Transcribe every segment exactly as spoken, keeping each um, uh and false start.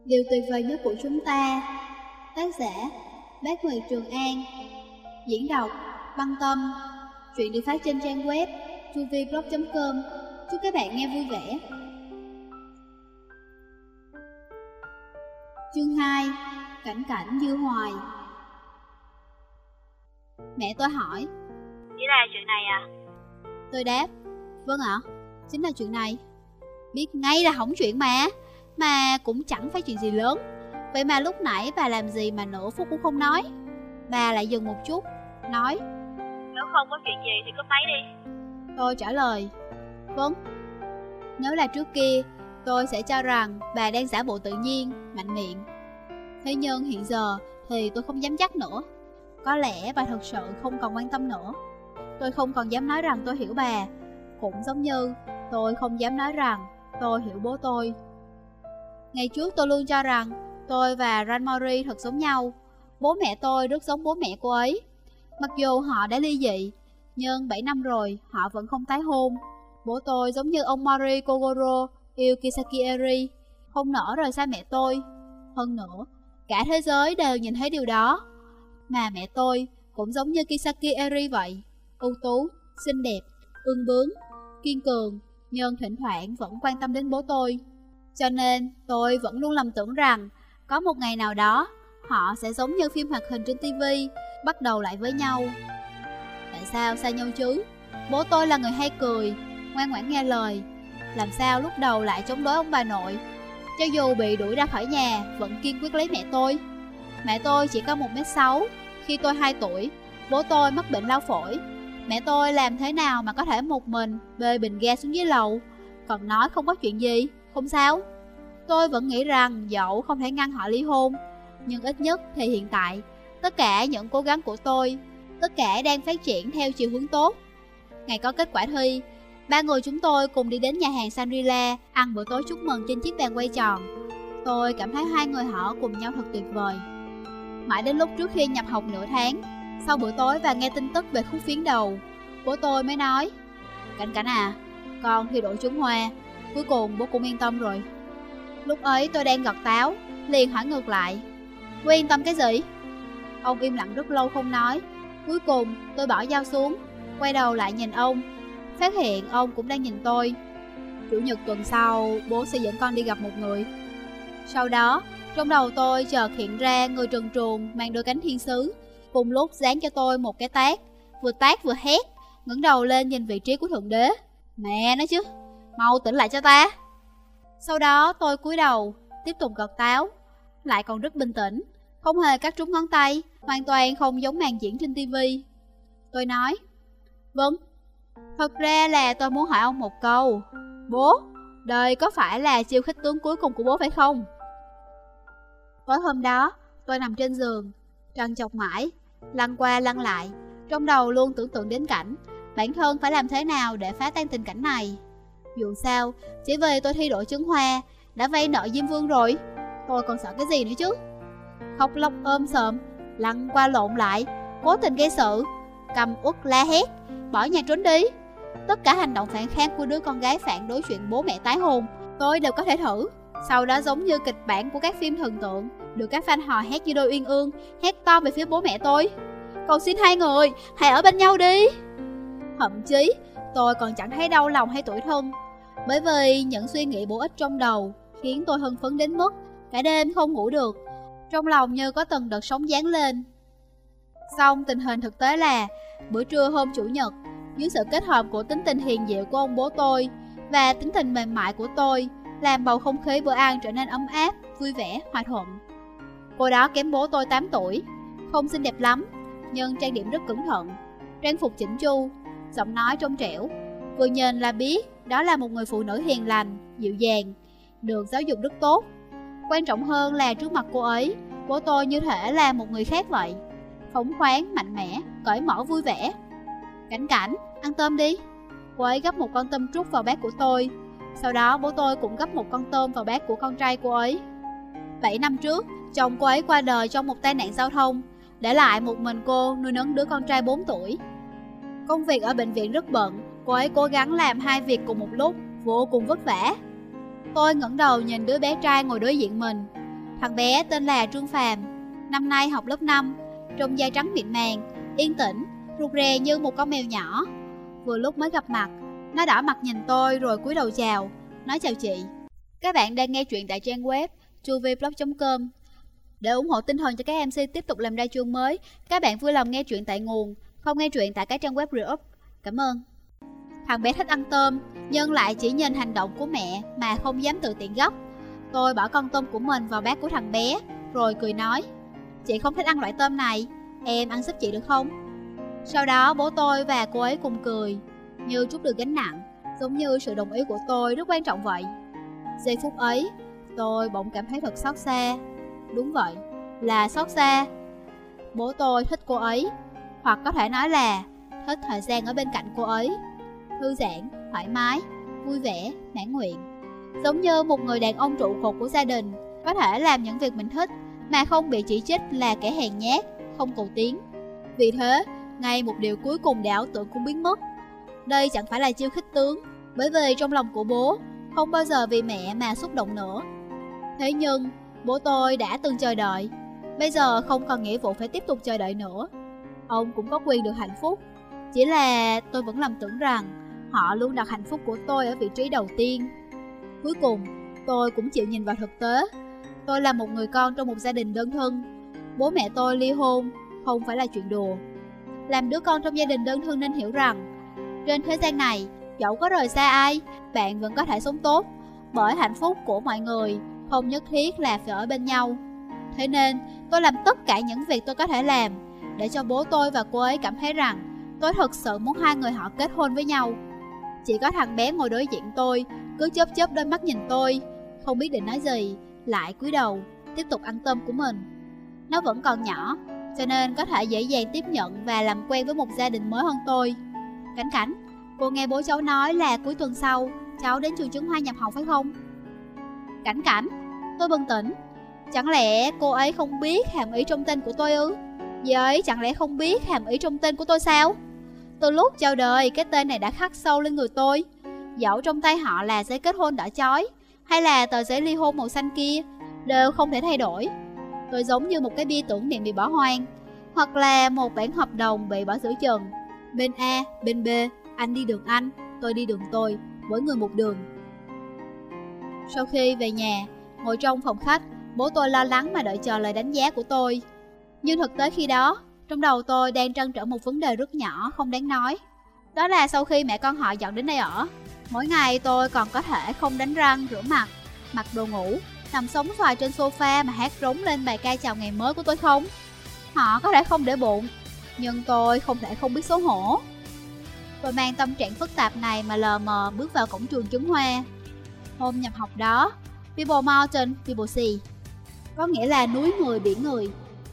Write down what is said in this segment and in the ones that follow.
Điều tuyệt vời nhất của chúng ta. Tác giả Bác Nguyệt Trường An. Diễn đọc Băng Tâm. Truyện được phát trên trang web tuviblog chấm com. Chúc các bạn nghe vui vẻ. Chương hai. Cảnh cảnh Dư Hoài. Mẹ tôi hỏi: Chỉ là chuyện này à? Tôi đáp: Vâng ạ, chính là chuyện này. Biết ngay là hỏng chuyện mà Mà cũng chẳng phải chuyện gì lớn. Vậy mà lúc nãy bà làm gì mà nửa phút cũng không nói. Bà lại dừng một chút, nói: Nếu không có chuyện gì thì cúp máy đi. Tôi trả lời: Vâng. Nếu là trước kia, tôi sẽ cho rằng bà đang giả bộ tự nhiên, mạnh miệng. Thế nhưng hiện giờ thì tôi không dám chắc nữa. Có lẽ bà thật sự không còn quan tâm nữa. Tôi không còn dám nói rằng tôi hiểu bà, cũng giống như tôi không dám nói rằng tôi hiểu bố tôi. Ngày trước tôi luôn cho rằng tôi và Ranmori thật giống nhau. Bố mẹ tôi rất giống bố mẹ cô ấy. Mặc dù họ đã ly dị, nhưng bảy năm rồi họ vẫn không tái hôn. Bố tôi giống như ông Mori Kogoro yêu Kisaki Eri, không nỡ rời xa mẹ tôi. Hơn nữa, cả thế giới đều nhìn thấy điều đó. Mà mẹ tôi cũng giống như Kisaki Eri vậy, ưu tú, xinh đẹp, ương bướng, kiên cường, nhưng thỉnh thoảng vẫn quan tâm đến bố tôi. Cho nên tôi vẫn luôn lầm tưởng rằng có một ngày nào đó họ sẽ giống như phim hoạt hình trên tivi, bắt đầu lại với nhau. Tại sao xa nhau chứ? Bố tôi là người hay cười, ngoan ngoãn nghe lời. Làm sao lúc đầu lại chống đối ông bà nội? Cho dù bị đuổi ra khỏi nhà, vẫn kiên quyết lấy mẹ tôi. Mẹ tôi chỉ có một mét sáu. Khi tôi hai tuổi, bố tôi mắc bệnh lao phổi. Mẹ tôi làm thế nào mà có thể một mình bê bình ga xuống dưới lầu, còn nói không có chuyện gì, không sao. Tôi vẫn nghĩ rằng dẫu không thể ngăn họ ly hôn, nhưng ít nhất thì hiện tại, tất cả những cố gắng của tôi, tất cả đang phát triển theo chiều hướng tốt. Ngày có kết quả thi, ba người chúng tôi cùng đi đến nhà hàng Shangri-La ăn bữa tối chúc mừng trên chiếc bàn quay tròn. Tôi cảm thấy hai người họ cùng nhau thật tuyệt vời. Mãi đến lúc trước khi nhập học nửa tháng, sau bữa tối và nghe tin tức về khúc phiến đầu, bố tôi mới nói: Cảnh Cảnh à, con thi đỗ trúng Hoa, cuối cùng bố cũng yên tâm rồi. Lúc ấy tôi đang gọt táo, liền hỏi ngược lại: Bố yên tâm cái gì? Ông im lặng rất lâu không nói. Cuối cùng tôi bỏ dao xuống, quay đầu lại nhìn ông, phát hiện ông cũng đang nhìn tôi. Chủ nhật tuần sau, bố sẽ dẫn con đi gặp một người. Sau đó, trong đầu tôi chợt hiện ra người trần truồng mang đôi cánh thiên sứ, cùng lúc giáng cho tôi một cái tát, vừa tát vừa hét, ngẩng đầu lên nhìn vị trí của Thượng Đế. Mẹ nói chứ, mau tỉnh lại cho ta. Sau đó tôi cúi đầu, tiếp tục gọt táo, lại còn rất bình tĩnh, không hề cắt trúng ngón tay, hoàn toàn không giống màn diễn trên tivi. Tôi nói: Vâng, thật ra là tôi muốn hỏi ông một câu. Bố, đời có phải là chiêu khích tướng cuối cùng của bố phải không? Tối hôm đó, tôi nằm trên giường, trằn trọc mãi, lăn qua lăn lại, trong đầu luôn tưởng tượng đến cảnh bản thân phải làm thế nào để phá tan tình cảnh này. Dù sao, chỉ vì tôi thi đỗ trứng Hoa đã vay nợ Diêm Vương rồi, tôi còn sợ cái gì nữa chứ? Khóc lóc ôm sợm, lăn qua lộn lại, cố tình gây sự, cầm uất la hét, bỏ nhà trốn đi. Tất cả hành động phản kháng của đứa con gái phản đối chuyện bố mẹ tái hôn, tôi đều có thể thử. Sau đó giống như kịch bản của các phim thần tượng, được các fan hò hét như đôi uyên ương, hét to về phía bố mẹ tôi: Cầu xin hai người, hãy ở bên nhau đi. Thậm chí, tôi còn chẳng thấy đau lòng hay tủi thân, bởi vì những suy nghĩ bổ ích trong đầu khiến tôi hưng phấn đến mức cả đêm không ngủ được, trong lòng như có từng đợt sóng dáng lên. Xong tình hình thực tế là, bữa trưa hôm Chủ nhật, dưới sự kết hợp của tính tình hiền dịu của ông bố tôi và tính tình mềm mại của tôi, làm bầu không khí bữa ăn trở nên ấm áp, vui vẻ, hòa thuận. Cô đó kém bố tôi tám tuổi, không xinh đẹp lắm, nhưng trang điểm rất cẩn thận, trang phục chỉnh chu, giọng nói trong trẻo, vừa nhìn là biết đó là một người phụ nữ hiền lành, dịu dàng, được giáo dục rất tốt. Quan trọng hơn là trước mặt cô ấy, bố tôi như thể là một người khác vậy, phóng khoáng, mạnh mẽ, cởi mở, vui vẻ. Cảnh Cảnh, ăn tôm đi. Cô ấy gấp một con tôm trút vào bát của tôi. Sau đó bố tôi cũng gấp một con tôm vào bát của con trai cô ấy. Bảy năm trước, chồng cô ấy qua đời trong một tai nạn giao thông, để lại một mình cô nuôi nấng đứa con trai bốn tuổi. Công việc ở bệnh viện rất bận, cô ấy cố gắng làm hai việc cùng một lúc, vô cùng vất vả. Tôi ngẩng đầu nhìn đứa bé trai ngồi đối diện mình. Thằng bé tên là Trương Phàm, năm nay học lớp năm, trông da trắng mịn màng, yên tĩnh, rụt rè như một con mèo nhỏ. Vừa lúc mới gặp mặt, nó đỏ mặt nhìn tôi rồi cúi đầu chào, nói chào chị. Các bạn đang nghe truyện tại trang web chuviblog chấm com. Để ủng hộ tinh thần cho các em xê tiếp tục làm ra chương mới, các bạn vui lòng nghe truyện tại nguồn, không nghe truyện tại các trang web re-up. Cảm ơn. Thằng bé thích ăn tôm, nhưng lại chỉ nhìn hành động của mẹ mà không dám tự tiện gấp. Tôi bỏ con tôm của mình vào bát của thằng bé, rồi cười nói: chị không thích ăn loại tôm này, em ăn giúp chị được không? Sau đó bố tôi và cô ấy cùng cười, như trút được gánh nặng, giống như sự đồng ý của tôi rất quan trọng vậy. Giây phút ấy, tôi bỗng cảm thấy thật xót xa. Đúng vậy, là xót xa. Bố tôi thích cô ấy, hoặc có thể nói là thích thời gian ở bên cạnh cô ấy. Thư giãn, thoải mái, vui vẻ, mãn nguyện. Giống như một người đàn ông trụ cột của gia đình, có thể làm những việc mình thích mà không bị chỉ trích là kẻ hèn nhát, không cầu tiến. Vì thế, ngay một điều cuối cùng để ảo tưởng cũng biến mất. Đây chẳng phải là chiêu khích tướng, bởi vì trong lòng của bố không bao giờ vì mẹ mà xúc động nữa. Thế nhưng, bố tôi đã từng chờ đợi, bây giờ không còn nghĩa vụ phải tiếp tục chờ đợi nữa. Ông cũng có quyền được hạnh phúc. Chỉ là tôi vẫn lầm tưởng rằng họ luôn đặt hạnh phúc của tôi ở vị trí đầu tiên. Cuối cùng, tôi cũng chịu nhìn vào thực tế. Tôi là một người con trong một gia đình đơn thân. Bố mẹ tôi ly hôn không phải là chuyện đùa. Làm đứa con trong gia đình đơn thân nên hiểu rằng trên thế gian này, dẫu có rời xa ai, bạn vẫn có thể sống tốt. Bởi hạnh phúc của mọi người không nhất thiết là phải ở bên nhau. Thế nên tôi làm tất cả những việc tôi có thể làm để cho bố tôi và cô ấy cảm thấy rằng tôi thực sự muốn hai người họ kết hôn với nhau. Chỉ có thằng bé ngồi đối diện tôi cứ chớp chớp đôi mắt nhìn tôi, không biết định nói gì, lại cúi đầu tiếp tục ăn tôm của mình. Nó vẫn còn nhỏ, cho nên có thể dễ dàng tiếp nhận và làm quen với một gia đình mới hơn tôi. Cảnh Cảnh, cô nghe bố cháu nói là cuối tuần sau cháu đến trường Trấn Hoa nhập học phải không? Cảnh Cảnh, tôi bừng tỉnh. Chẳng lẽ cô ấy không biết hàm ý trong tên của tôi ư? Dì ấy chẳng lẽ không biết hàm ý trong tên của tôi sao? Từ lúc chào đời, cái tên này đã khắc sâu lên người tôi. Dẫu trong tay họ là giấy kết hôn đỏ chói hay là tờ giấy ly hôn màu xanh kia, đều không thể thay đổi. Tôi giống như một cái bia tưởng niệm bị bỏ hoang, hoặc là một bản hợp đồng bị bỏ giữa chừng. Bên A, bên B, anh đi đường anh, tôi đi đường tôi, mỗi người một đường. Sau khi về nhà, ngồi trong phòng khách, bố tôi lo lắng mà đợi chờ lời đánh giá của tôi. Nhưng thực tế khi đó, trong đầu tôi đang trăn trở một vấn đề rất nhỏ không đáng nói. Đó là sau khi mẹ con họ dọn đến đây ở, mỗi ngày tôi còn có thể không đánh răng, rửa mặt, mặc đồ ngủ, nằm sống xoài trên sofa mà hát rống lên bài ca chào ngày mới của tôi không? Họ có thể không để bụng, nhưng tôi không thể không biết xấu hổ. Tôi mang tâm trạng phức tạp này mà lờ mờ bước vào cổng trường Trấn Hoa. Hôm nhập học đó, People Mountain, People Sea, có nghĩa là núi người biển người.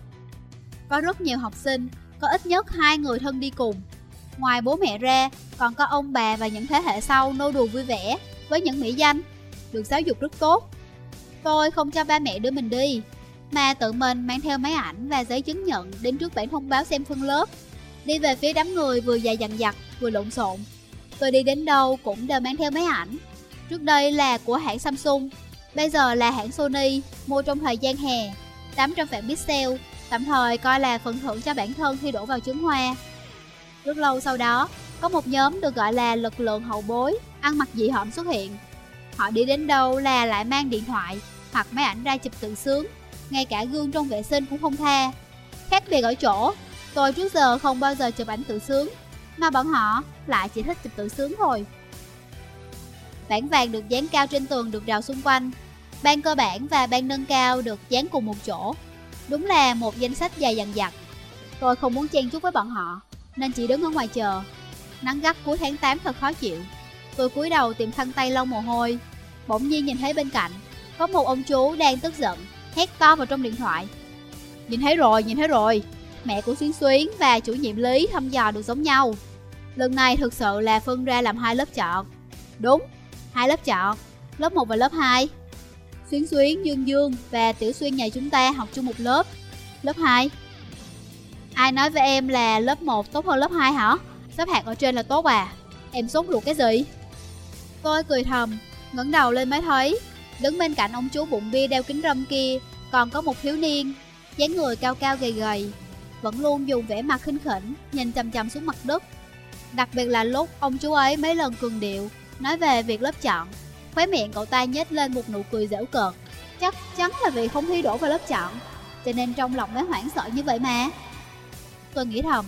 Có rất nhiều học sinh, có ít nhất hai người thân đi cùng. Ngoài bố mẹ ra, còn có ông bà và những thế hệ sau nô đùa vui vẻ với những mỹ danh, được giáo dục rất tốt. Tôi không cho ba mẹ đưa mình đi, mà tự mình mang theo máy ảnh và giấy chứng nhận đến trước bảng thông báo xem phân lớp. Đi về phía đám người vừa dài dằng dặc vừa lộn xộn. Tôi đi đến đâu cũng đều mang theo máy ảnh. Trước đây là của hãng Samsung, bây giờ là hãng Sony, mua trong thời gian hè, tám trăm vạn pixel, tạm thời coi là phần thưởng cho bản thân khi đổ vào Trấn Hoa. Rất lâu sau đó, có một nhóm được gọi là lực lượng hậu bối, ăn mặc dị hợm xuất hiện. Họ đi đến đâu là lại mang điện thoại hoặc máy ảnh ra chụp tự sướng, ngay cả gương trong vệ sinh cũng không tha. Khác biệt ở chỗ, tôi trước giờ không bao giờ chụp ảnh tự sướng, mà bọn họ lại chỉ thích chụp tự sướng thôi. Bảng vàng được dán cao trên tường được rào xung quanh. Ban cơ bản và ban nâng cao được dán cùng một chỗ. Đúng là một danh sách dài dằng dặc. Tôi không muốn chen chúc với bọn họ, nên chỉ đứng ở ngoài chờ. Nắng gắt cuối tháng tám thật khó chịu. Tôi cúi đầu tìm khăn tay lau mồ hôi. Bỗng nhiên nhìn thấy bên cạnh có một ông chú đang tức giận, hét to vào trong điện thoại. Nhìn thấy rồi, nhìn thấy rồi. Mẹ của Xuyến Xuyến và chủ nhiệm Lý thăm dò được giống nhau. Lần này thực sự là phân ra làm hai lớp chọn. Đúng, hai lớp chọn, lớp một và lớp hai. Xuyến Xuyến, Dương Dương và Tiểu Xuyên nhà chúng ta học chung một lớp. Lớp hai. Ai nói với em là lớp một tốt hơn lớp hai hả? Xếp hạng ở trên là tốt à? Em sốt ruột cái gì? Tôi cười thầm, ngẩng đầu lên mới thấy đứng bên cạnh ông chú bụng bia đeo kính râm kia còn có một thiếu niên, dáng người cao cao gầy gầy, vẫn luôn dùng vẻ mặt khinh khỉnh, nhìn chằm chằm xuống mặt đất. Đặc biệt là lúc ông chú ấy mấy lần cường điệu nói về việc lớp chọn, khóe miệng cậu ta nhếch lên một nụ cười giễu cợt. Chắc chắn là vì không thi đỗ vào lớp chọn, cho nên trong lòng mới hoảng sợ như vậy mà. Tôi nghĩ thầm.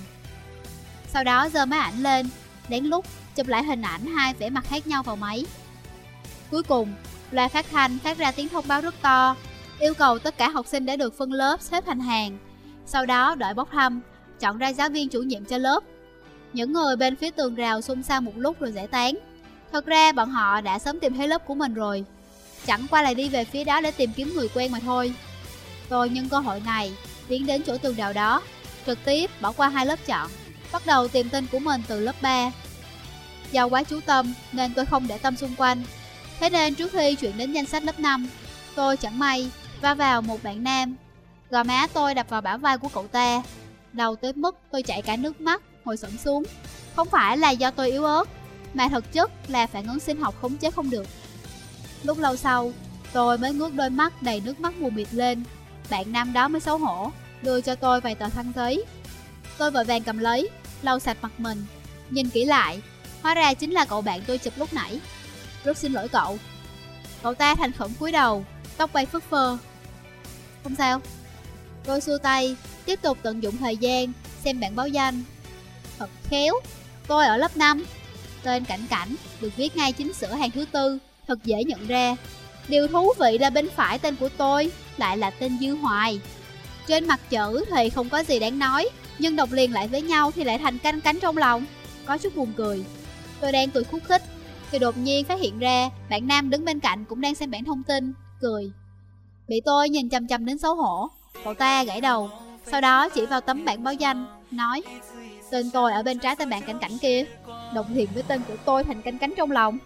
Sau đó giơ máy ảnh lên, đến lúc chụp lại hình ảnh hai vẻ mặt khác nhau vào máy. Cuối cùng, loa phát thanh phát ra tiếng thông báo rất to, yêu cầu tất cả học sinh đã được phân lớp xếp thành hàng. Sau đó đợi bốc thăm, chọn ra giáo viên chủ nhiệm cho lớp. Những người bên phía tường rào xôn xao một lúc rồi giải tán. Thật ra bọn họ đã sớm tìm thấy lớp của mình rồi, chẳng qua là đi về phía đó để tìm kiếm người quen mà thôi. Tôi nhân cơ hội này tiến đến chỗ tường rào đó, trực tiếp bỏ qua hai lớp chọn, bắt đầu tìm tên của mình từ lớp ba. Do quá chú tâm nên tôi không để tâm xung quanh. Thế nên trước khi chuyển đến danh sách lớp năm, tôi chẳng may va vào một bạn nam. Gò má tôi đập vào bả vai của cậu ta, đầu tới mức tôi chảy cả nước mắt, ngồi xổm xuống. Không phải là do tôi yếu ớt, mà thực chất là phản ứng sinh học khống chế không được. Lúc lâu sau, tôi mới ngước đôi mắt đầy nước mắt mù mịt lên. Bạn nam đó mới xấu hổ đưa cho tôi vài tờ khăn giấy. Tôi vội vàng cầm lấy, lau sạch mặt mình. Nhìn kỹ lại, hóa ra chính là cậu bạn tôi chụp lúc nãy. Rất xin lỗi cậu. Cậu ta thành khẩn cúi đầu, tóc bay phất phơ. Không sao. Tôi xua tay, tiếp tục tận dụng thời gian xem bảng báo danh. Thật khéo, tôi ở lớp năm. Tên Cảnh Cảnh được viết ngay chính giữa hàng thứ tư, thật dễ nhận ra. Điều thú vị là bên phải tên của tôi lại là tên Dư Hoài. Trên mặt chữ thì không có gì đáng nói, nhưng đọc liền lại với nhau thì lại thành canh cánh trong lòng. Có chút buồn cười. Tôi đang cười khúc khích thì đột nhiên phát hiện ra bạn nam đứng bên cạnh cũng đang xem bảng thông tin, cười. Bị tôi nhìn chằm chằm đến xấu hổ. Cậu ta gãi đầu, sau đó chỉ vào tấm bảng báo danh, nói: tên tôi ở bên trái tên bạn Cảnh Cảnh kia, đồng liền với tên của tôi thành canh cánh trong lòng.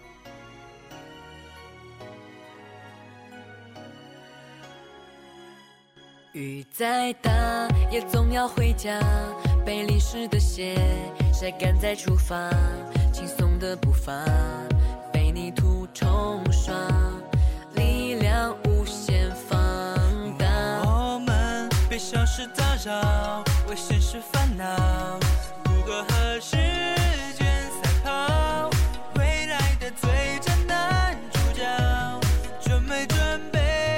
雨再大也总要回家，被淋湿的鞋晒干再出发，轻松的步伐被泥土冲刷，力量无限放大。我们被小事打扰，为现实烦恼，如何和时间赛跑？未来的最真男主角，准没准备？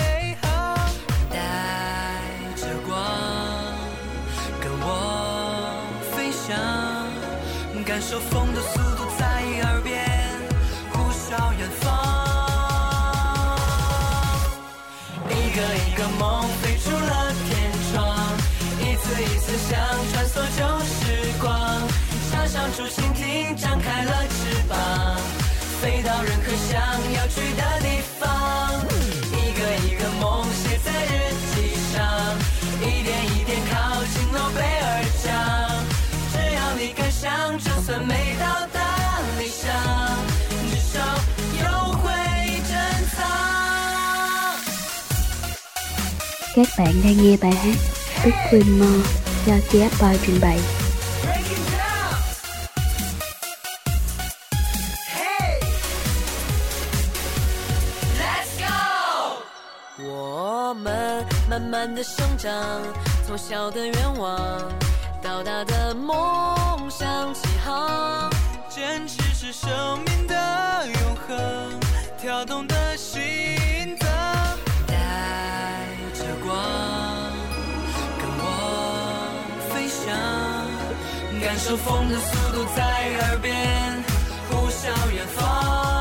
感受风的速度在耳边呼啸远方，一个一个梦飞出了天窗，一次一次想穿梭旧时光，插上竹蜻蜓张开了翅膀，飞到任何想要去的地方，一个一个梦写在日记上，一点一点靠近诺贝尔奖。 只要你敢想，就算没到达理想，至少有会珍藏。 Các bạn đang nghe bài hát Big Queen More do xê ép Boy trình bày. 我们慢慢的生长，从小的愿望。 到达的梦想起航，坚持是生命的永恒，跳动的心脏，带着光，跟我飞翔，感受风的速度在耳边呼啸远方，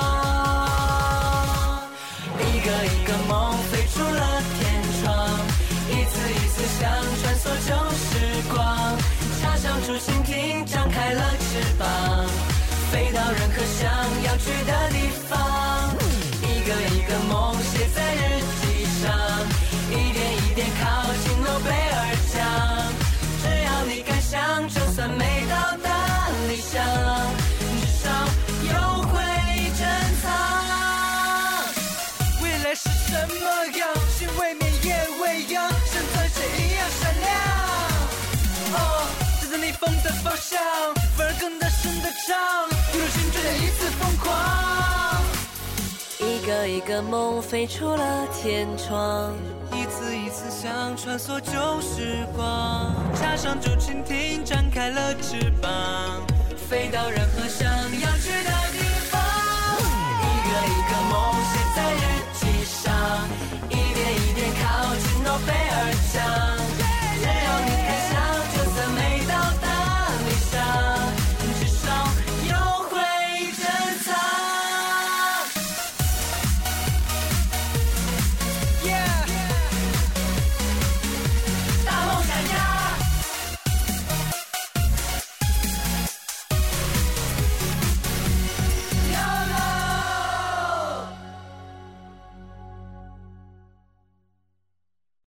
一个一个梦飞出了天窗，一次一次想穿梭旧时光。 插上竹蜻蜓，张开了翅膀，飞到任何想要去的地方。一个一个梦写在日记上，一点一点靠近诺贝尔奖。只要你敢想，就算没到达理想，至少有会珍藏。未来是什么样？心未泯也未央，像钻石一样闪亮。哦。 逆风的方向，反而更大声的唱，一路心追的一次疯狂。一个个一个梦飞出了天窗，一次一次想穿梭旧时光，插上竹蜻蜓，展开了翅膀，飞到任何山